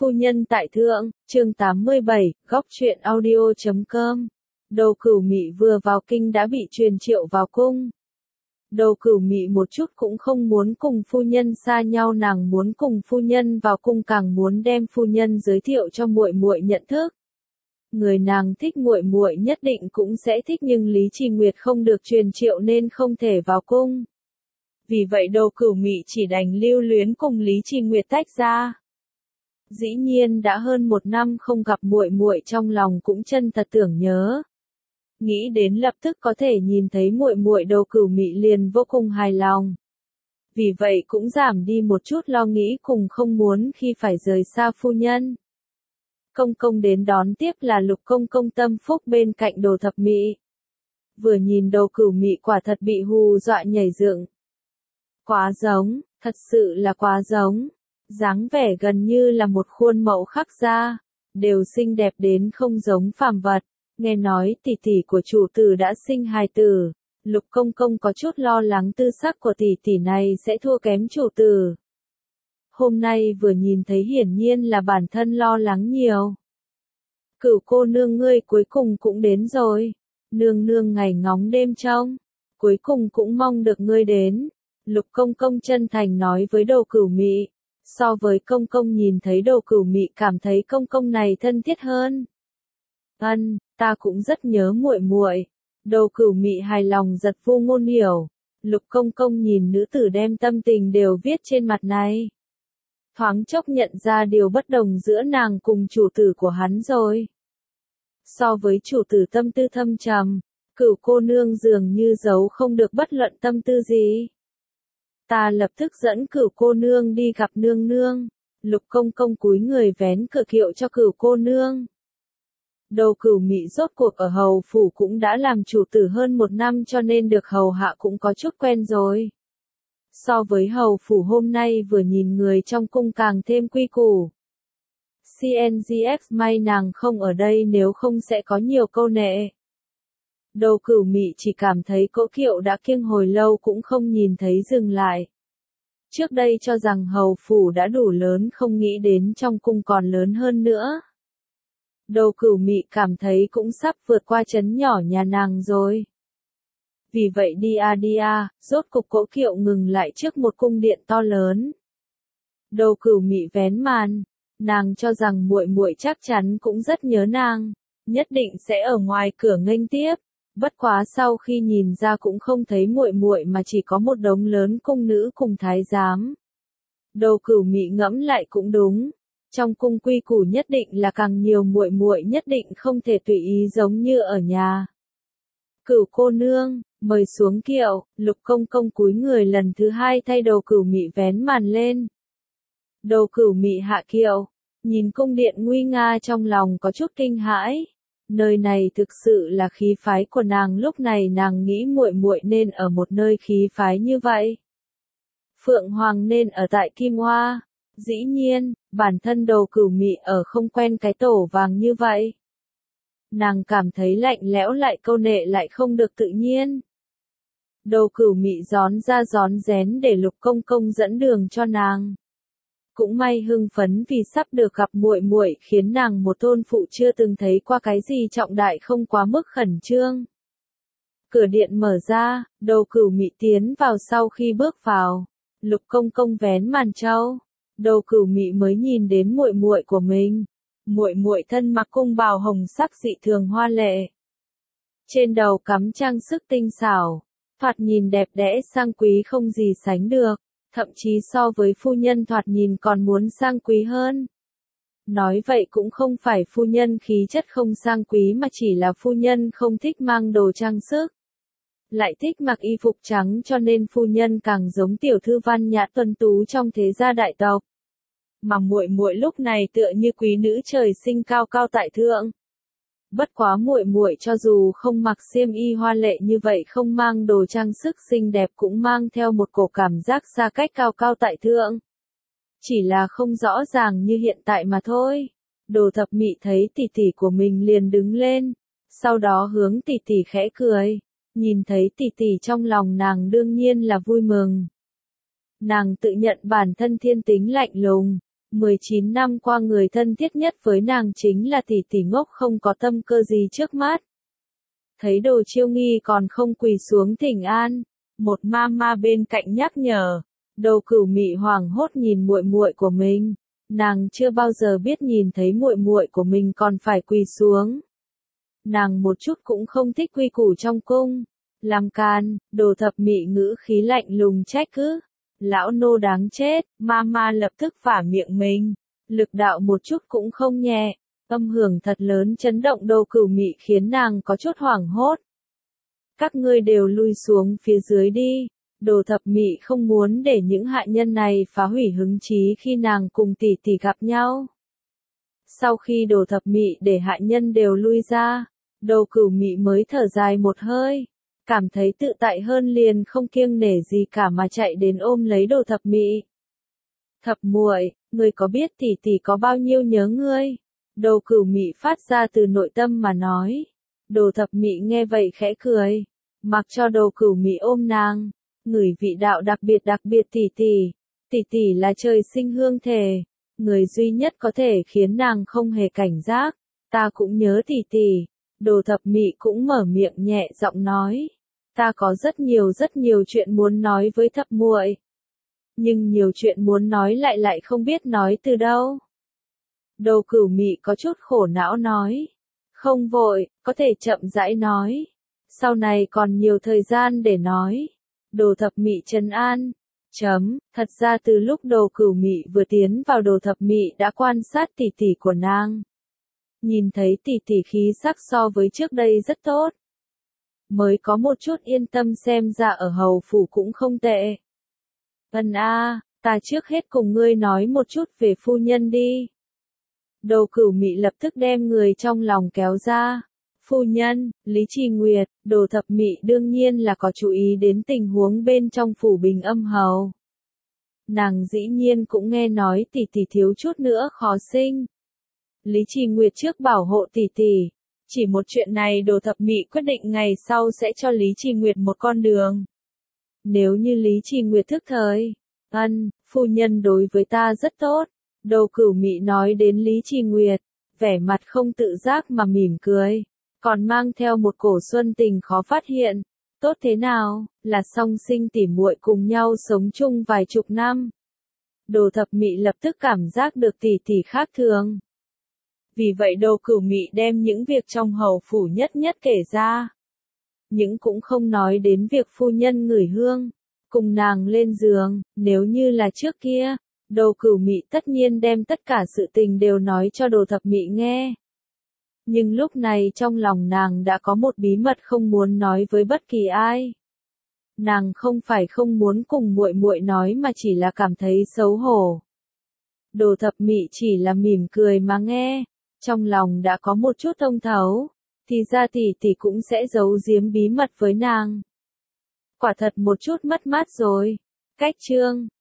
Phu nhân tại thượng, chương 87, góc truyện audio.com. Đầu Cửu Mị vừa vào kinh đã bị truyền triệu vào cung. Đầu Cửu Mị một chút cũng không muốn cùng phu nhân xa nhau, nàng muốn cùng phu nhân vào cung, càng muốn đem phu nhân giới thiệu cho muội muội nhận thức. Người nàng thích muội muội nhất định cũng sẽ thích, nhưng Lý Trì Nguyệt không được truyền triệu nên không thể vào cung. Vì vậy Đầu Cửu Mị chỉ đành lưu luyến cùng Lý Trì Nguyệt tách ra. Dĩ nhiên đã hơn một năm không gặp muội muội, trong lòng cũng chân thật tưởng nhớ. Nghĩ đến lập tức có thể nhìn thấy muội muội, Đầu Cửu Mị liền vô cùng hài lòng. Vì vậy cũng giảm đi một chút lo nghĩ cùng không muốn khi phải rời xa phu nhân. Công công đến đón tiếp là Lục công công Tâm Phúc bên cạnh Đồ Thập Mị. Vừa nhìn Đầu Cửu Mị quả thật bị hù dọa nhảy dựng. Quá giống, thật sự là quá giống. Dáng vẻ gần như là một khuôn mẫu khắc ra, đều xinh đẹp đến không giống phàm vật. Nghe nói tỷ tỷ của chủ tử đã sinh hài tử, Lục công công có chút lo lắng tư sắc của tỷ tỷ này sẽ thua kém chủ tử. Hôm nay vừa nhìn thấy hiển nhiên là bản thân lo lắng nhiều. Cửu cô nương, ngươi cuối cùng cũng đến rồi. Nương nương ngày ngóng đêm trông, cuối cùng cũng mong được ngươi đến. Lục công công chân thành nói với Đầu Cửu Mị. So với công công nhìn thấy Đầu Cửu Mị cảm thấy công công này thân thiết hơn. Ta cũng rất nhớ muội muội. Đầu Cửu Mị hài lòng giật vô ngôn hiểu. Lục công công nhìn nữ tử đem tâm tình đều viết trên mặt này. Thoáng chốc nhận ra điều bất đồng giữa nàng cùng chủ tử của hắn rồi. So với chủ tử tâm tư thâm trầm, Cửu cô nương dường như giấu không được bất luận tâm tư gì. Ta lập tức dẫn Cửu cô nương đi gặp nương nương. Lục công công cúi người vén cửa kiệu cho Cửu cô nương. Đầu Cửu Mị rốt cuộc ở hầu phủ cũng đã làm chủ tử hơn một năm, cho nên được hầu hạ cũng có chút quen rồi. So với hầu phủ hôm nay vừa nhìn người trong cung càng thêm quy củ. CNGX may nàng không ở đây, nếu không sẽ có nhiều câu nệ. Đầu Cửu Mị chỉ cảm thấy cỗ kiệu đã kiêng hồi lâu cũng không nhìn thấy dừng lại. Trước đây cho rằng hầu phủ đã đủ lớn, không nghĩ đến trong cung còn lớn hơn nữa. Đầu Cửu Mị cảm thấy cũng sắp vượt qua trấn nhỏ nhà nàng rồi. Vì vậy đi à, rốt cục cỗ kiệu ngừng lại trước một cung điện to lớn. Đầu Cửu Mị vén màn, nàng cho rằng muội muội chắc chắn cũng rất nhớ nàng, nhất định sẽ ở ngoài cửa nghênh tiếp. Bất quá sau khi nhìn ra cũng không thấy muội muội mà chỉ có một đống lớn cung nữ cùng thái giám. Đầu Cửu Mị ngẫm lại cũng đúng, trong cung quy củ nhất định là càng nhiều muội muội nhất định không thể tùy ý giống như ở nhà. Cửu cô nương, mời xuống kiệu. Lục công công cúi người lần thứ hai thay Đầu Cửu Mị vén màn lên. Đầu Cửu Mị hạ kiệu, nhìn cung điện nguy nga trong lòng có chút kinh hãi. Nơi này thực sự là khí phái của nàng, lúc này nàng nghĩ muội muội nên ở một nơi khí phái như vậy. Phượng Hoàng nên ở tại Kim Hoa. Dĩ nhiên, bản thân Đầu Cửu Mị ở không quen cái tổ vàng như vậy. Nàng cảm thấy lạnh lẽo lại câu nệ lại không được tự nhiên. Đầu Cửu Mị rón ra rón rén để Lục công công dẫn đường cho nàng. Cũng may hưng phấn vì sắp được gặp muội muội khiến nàng một thôn phụ chưa từng thấy qua cái gì trọng đại không quá mức khẩn trương. Cửa điện mở ra, Đầu Cửu Mị tiến vào, sau khi bước vào, Lục công công vén màn trâu. Đầu Cửu Mị mới nhìn đến muội muội của mình. Muội muội thân mặc cung bào hồng sắc dị thường hoa lệ. Trên đầu cắm trang sức tinh xảo, thoạt nhìn đẹp đẽ sang quý không gì sánh được, thậm chí so với phu nhân thoạt nhìn còn muốn sang quý hơn. Nói vậy cũng không phải phu nhân khí chất không sang quý mà chỉ là phu nhân không thích mang đồ trang sức. Lại thích mặc y phục trắng, cho nên phu nhân càng giống tiểu thư văn nhã tuấn tú trong thế gia đại tộc. Mà muội muội lúc này tựa như quý nữ trời sinh cao cao tại thượng. Bất quá muội muội cho dù không mặc xiêm y hoa lệ như vậy, không mang đồ trang sức xinh đẹp, cũng mang theo một cổ cảm giác xa cách cao cao tại thượng. Chỉ là không rõ ràng như hiện tại mà thôi. Đồ Thập Mị thấy tỷ tỷ của mình liền đứng lên, sau đó hướng tỷ tỷ khẽ cười. Nhìn thấy tỷ tỷ trong lòng nàng đương nhiên là vui mừng. Nàng tự nhận bản thân thiên tính lạnh lùng, 19 năm qua người thân thiết nhất với nàng chính là tỷ tỷ ngốc không có tâm cơ gì trước mắt. Thấy Đồ Chiêu Nghi còn không quỳ xuống thỉnh an, một mama bên cạnh nhắc nhở. Đồ Cửu Mị hoảng hốt nhìn muội muội của mình, nàng chưa bao giờ biết nhìn thấy muội muội của mình còn phải quỳ xuống. Nàng một chút cũng không thích quy củ trong cung. Làm can, Đồ Thập Mị ngữ khí lạnh lùng trách cứ. Lão nô đáng chết, mama lập tức phả miệng mình. Lực đạo một chút cũng không nhẹ. Âm hưởng thật lớn chấn động Đồ Cửu Mị khiến nàng có chút hoảng hốt. Các ngươi đều lui xuống phía dưới đi. Đồ Thập Mị không muốn để những hạ nhân này phá hủy hứng chí khi nàng cùng tỷ tỷ gặp nhau. Sau khi Đồ Thập Mị để hạ nhân đều lui ra, Đồ Cửu Mị mới thở dài một hơi, cảm thấy tự tại hơn liền không kiêng nể gì cả mà chạy đến ôm lấy Đồ Thập Mị. Thập muội, ngươi có biết tỷ tỷ có bao nhiêu nhớ ngươi? Đồ Cửu Mị phát ra từ nội tâm mà nói. Đồ Thập Mị nghe vậy khẽ cười, mặc cho Đồ Cửu Mị ôm nàng, ngửi vị đạo đặc biệt tỷ tỷ là trời sinh hương thể, người duy nhất có thể khiến nàng không hề cảnh giác, ta cũng nhớ tỷ tỷ. Đồ Thập Mị cũng mở miệng nhẹ giọng nói, ta có rất nhiều chuyện muốn nói với thập muội, nhưng nhiều chuyện muốn nói lại không biết nói từ đâu. Đồ Cửu Mị có chút khổ não nói, không vội, có thể chậm rãi nói, sau này còn nhiều thời gian để nói. Đồ Thập Mị trấn an. Thật ra từ lúc Đồ Cửu Mị vừa tiến vào Đồ Thập Mị đã quan sát tỷ tỷ của nàng. Nhìn thấy tỷ tỷ khí sắc so với trước đây rất tốt. Mới có một chút yên tâm xem ra ở hầu phủ cũng không tệ. Ta trước hết cùng ngươi nói một chút về phu nhân đi. Đồ Cửu Mị lập tức đem người trong lòng kéo ra. Phu nhân, Lý Trì Nguyệt, Đồ Thập Mị đương nhiên là có chú ý đến tình huống bên trong phủ Bình Âm Hầu. Nàng dĩ nhiên cũng nghe nói tỷ tỷ thiếu chút nữa khó sinh. Lý Trì Nguyệt trước bảo hộ tỷ tỷ. Chỉ một chuyện này Đồ Thập Mị quyết định ngày sau sẽ cho Lý Trì Nguyệt một con đường. Nếu như Lý Trì Nguyệt thức thời, phu nhân đối với ta rất tốt. Đồ Cửu Mị nói đến Lý Trì Nguyệt, vẻ mặt không tự giác mà mỉm cười, còn mang theo một cổ xuân tình khó phát hiện. Tốt thế nào, là song sinh tỉ muội cùng nhau sống chung vài chục năm. Đồ Thập Mị lập tức cảm giác được tỷ tỷ khác thường. Vì vậy Đồ Cửu Mị đem những việc trong hầu phủ nhất kể ra. Nhưng cũng không nói đến việc phu nhân ngửi hương, cùng nàng lên giường, nếu như là trước kia, Đồ Cửu Mị tất nhiên đem tất cả sự tình đều nói cho Đồ Thập Mị nghe. Nhưng lúc này trong lòng nàng đã có một bí mật không muốn nói với bất kỳ ai. Nàng không phải không muốn cùng muội muội nói mà chỉ là cảm thấy xấu hổ. Đồ Thập Mị chỉ là mỉm cười mà nghe, trong lòng đã có một chút thông thấu, thì ra tỷ tỷ cũng sẽ giấu giếm bí mật với nàng. Quả thật một chút mất mát rồi. Cách chương